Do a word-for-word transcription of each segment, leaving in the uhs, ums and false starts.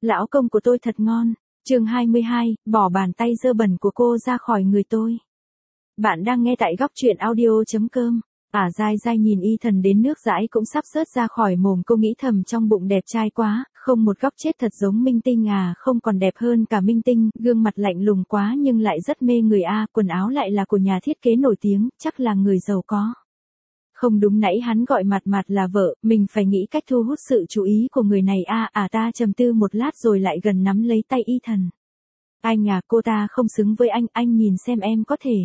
Lão công của tôi thật ngon. Chương hai mươi hai, bỏ bàn tay dơ bẩn của cô ra khỏi người tôi. Bạn đang nghe tại góc truyện audio chấm com. Ả dai dai nhìn Ethan đến nước dãi cũng sắp rớt ra khỏi mồm, cô nghĩ thầm trong bụng đẹp trai quá, không một góc chết thật giống minh tinh à, không còn đẹp hơn cả minh tinh, gương mặt lạnh lùng quá nhưng lại rất mê người a, quần áo lại là của nhà thiết kế nổi tiếng, chắc là người giàu có. Không đúng, nãy hắn gọi Mặt Mặt là vợ, mình phải nghĩ cách thu hút sự chú ý của người này a. À, ta trầm tư một lát rồi lại gần nắm lấy tay Ethan. Anh à, cô ta không xứng với anh, anh nhìn xem em có thể.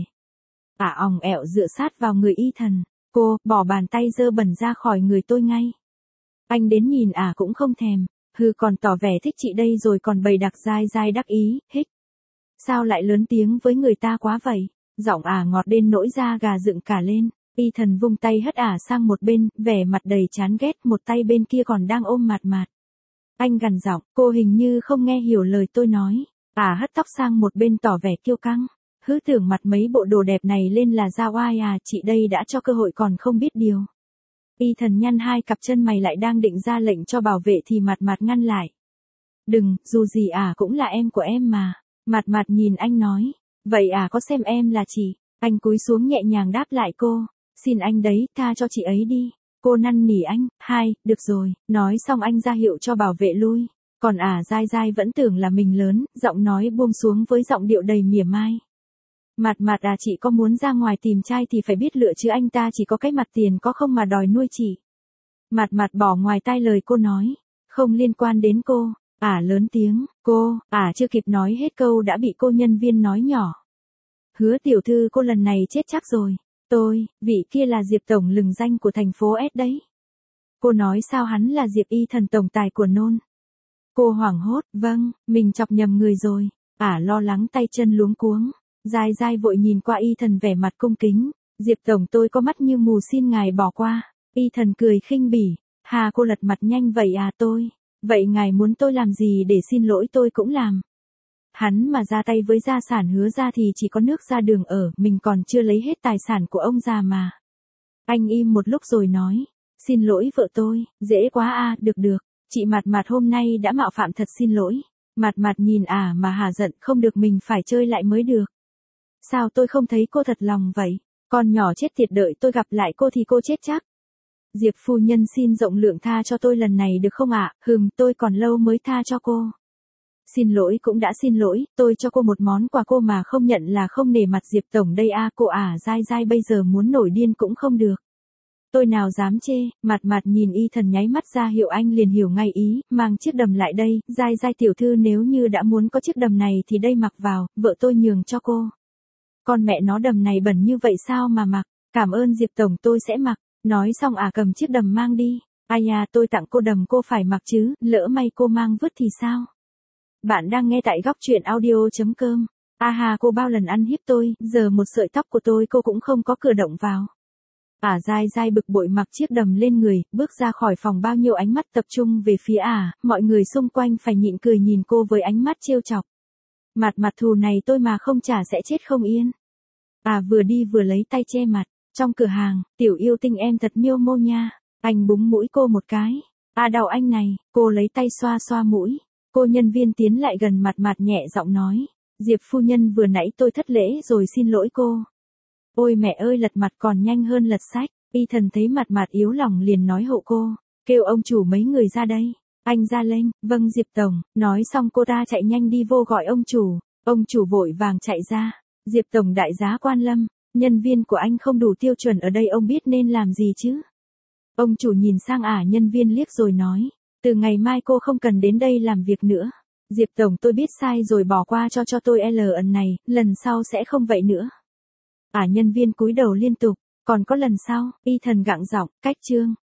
Ả òng ẹo dựa sát vào người Ethan. Cô, bỏ bàn tay dơ bẩn ra khỏi người tôi ngay. Anh đến nhìn Ả cũng không thèm, hừ còn tỏ vẻ thích chị đây rồi còn bày đặc dai dai đắc ý, hích. Sao lại lớn tiếng với người ta quá vậy? Giọng Ả ngọt đến nỗi da gà dựng cả lên. Ethan vung tay hất Ả sang một bên, vẻ mặt đầy chán ghét, một tay bên kia còn đang ôm Mặt Mặt. Anh gằn giọng, cô hình như không nghe hiểu lời tôi nói. Ả hất tóc sang một bên tỏ vẻ kiêu căng. Hứ tưởng mặt mấy bộ đồ đẹp này lên là ra oai à, chị đây đã cho cơ hội còn không biết điều. Ethan nhăn hai cặp chân mày, lại đang định ra lệnh cho bảo vệ thì Mặt Mặt ngăn lại. Đừng, dù gì Ả cũng là em của em mà. Mặt Mặt nhìn anh nói, vậy Ả có xem em là chị? Anh cúi xuống nhẹ nhàng đáp lại cô, xin anh đấy, tha cho chị ấy đi. Cô năn nỉ anh, hai, được rồi, nói xong anh ra hiệu cho bảo vệ lui. Còn Ả dai dai vẫn tưởng là mình lớn, giọng nói buông xuống với giọng điệu đầy mỉa mai. Mặt Mặt à, chị có muốn ra ngoài tìm trai thì phải biết lựa chứ, anh ta chỉ có cái mặt tiền có không mà đòi nuôi chị. Mặt Mặt bỏ ngoài tai lời cô nói, không liên quan đến cô. Ả lớn tiếng, cô, Ả chưa kịp nói hết câu đã bị cô nhân viên nói nhỏ. Hứa tiểu thư, cô lần này chết chắc rồi. Tôi, vị kia là Diệp tổng lừng danh của thành phố S đấy. Cô nói sao hắn là Diệp Ethan tổng tài của nôn. Cô hoảng hốt, vâng, mình chọc nhầm người rồi. Ả lo lắng tay chân luống cuống. Dai dai vội nhìn qua Ethan vẻ mặt cung kính. Diệp tổng, tôi có mắt như mù, xin ngài bỏ qua. Ethan cười khinh bỉ. Hà, cô lật mặt nhanh vậy à? Tôi. Vậy ngài muốn tôi làm gì để xin lỗi tôi cũng làm. Hắn mà ra tay với gia sản Hứa ra thì chỉ có nước ra đường ở, mình còn chưa lấy hết tài sản của ông già mà. Anh im một lúc rồi nói, xin lỗi vợ tôi, dễ quá a. À, được được, chị Mặt Mặt hôm nay đã mạo phạm, thật xin lỗi. Mặt Mặt nhìn Ả mà hả giận, không được, mình phải chơi lại mới được. Sao tôi không thấy cô thật lòng vậy? Con nhỏ chết tiệt, đợi tôi gặp lại cô thì cô chết chắc. Diệp phu nhân xin rộng lượng tha cho tôi lần này được không ạ? À? Hừm, tôi còn lâu mới tha cho cô. Xin lỗi cũng đã xin lỗi, tôi cho cô một món quà cô mà không nhận là không nể mặt Diệp tổng đây a. À, cô Ả dai dai bây giờ muốn nổi điên cũng không được. Tôi nào dám chê. Mặt Mặt nhìn Ethan nháy mắt ra hiệu, anh liền hiểu ngay ý, mang chiếc đầm lại đây. Dai dai tiểu thư, nếu như đã muốn có chiếc đầm này thì đây mặc vào, vợ tôi nhường cho cô. Con mẹ nó, đầm này bẩn như vậy sao mà mặc? Cảm ơn Diệp tổng, tôi sẽ mặc. Nói xong Ả cầm chiếc đầm mang đi. Ai à, tôi tặng cô đầm cô phải mặc chứ, lỡ may cô mang vứt thì sao? Bạn đang nghe tại góc truyện audio chấm com. A hà, cô bao lần ăn hiếp tôi, giờ một sợi tóc của tôi cô cũng không có cử động vào. Ả dai dai bực bội mặc chiếc đầm lên người, bước ra khỏi phòng, bao nhiêu ánh mắt tập trung về phía Ả, mọi người xung quanh phải nhịn cười nhìn cô với ánh mắt trêu chọc. Mặt Mặt, thù này tôi mà không trả sẽ chết không yên. Ả vừa đi vừa lấy tay che mặt. Trong cửa hàng, tiểu yêu tinh em thật miêu mô nha. Anh búng mũi cô một cái. À, đau anh này. Cô lấy tay xoa xoa mũi. Cô nhân viên tiến lại gần Mặt Mặt nhẹ giọng nói, Diệp phu nhân, vừa nãy tôi thất lễ rồi, xin lỗi cô. Ôi mẹ ơi, lật mặt còn nhanh hơn lật sách. Ethan thấy Mặt Mặt yếu lòng liền nói hộ cô, kêu ông chủ mấy người ra đây. Anh ra lệnh, vâng Diệp tổng. Nói xong cô ta chạy nhanh đi vô gọi ông chủ. Ông chủ vội vàng chạy ra. Diệp tổng đại giá quan lâm, nhân viên của anh không đủ tiêu chuẩn ở đây, ông biết nên làm gì chứ? Ông chủ nhìn sang Ả nhân viên liếc rồi nói, từ ngày mai cô không cần đến đây làm việc nữa. Diệp tổng, tôi biết sai rồi, bỏ qua cho cho tôi L ẩn này, lần sau sẽ không vậy nữa. Ả nhân viên cúi đầu liên tục, còn có lần sau. Ethan gặng giọng, cách chương.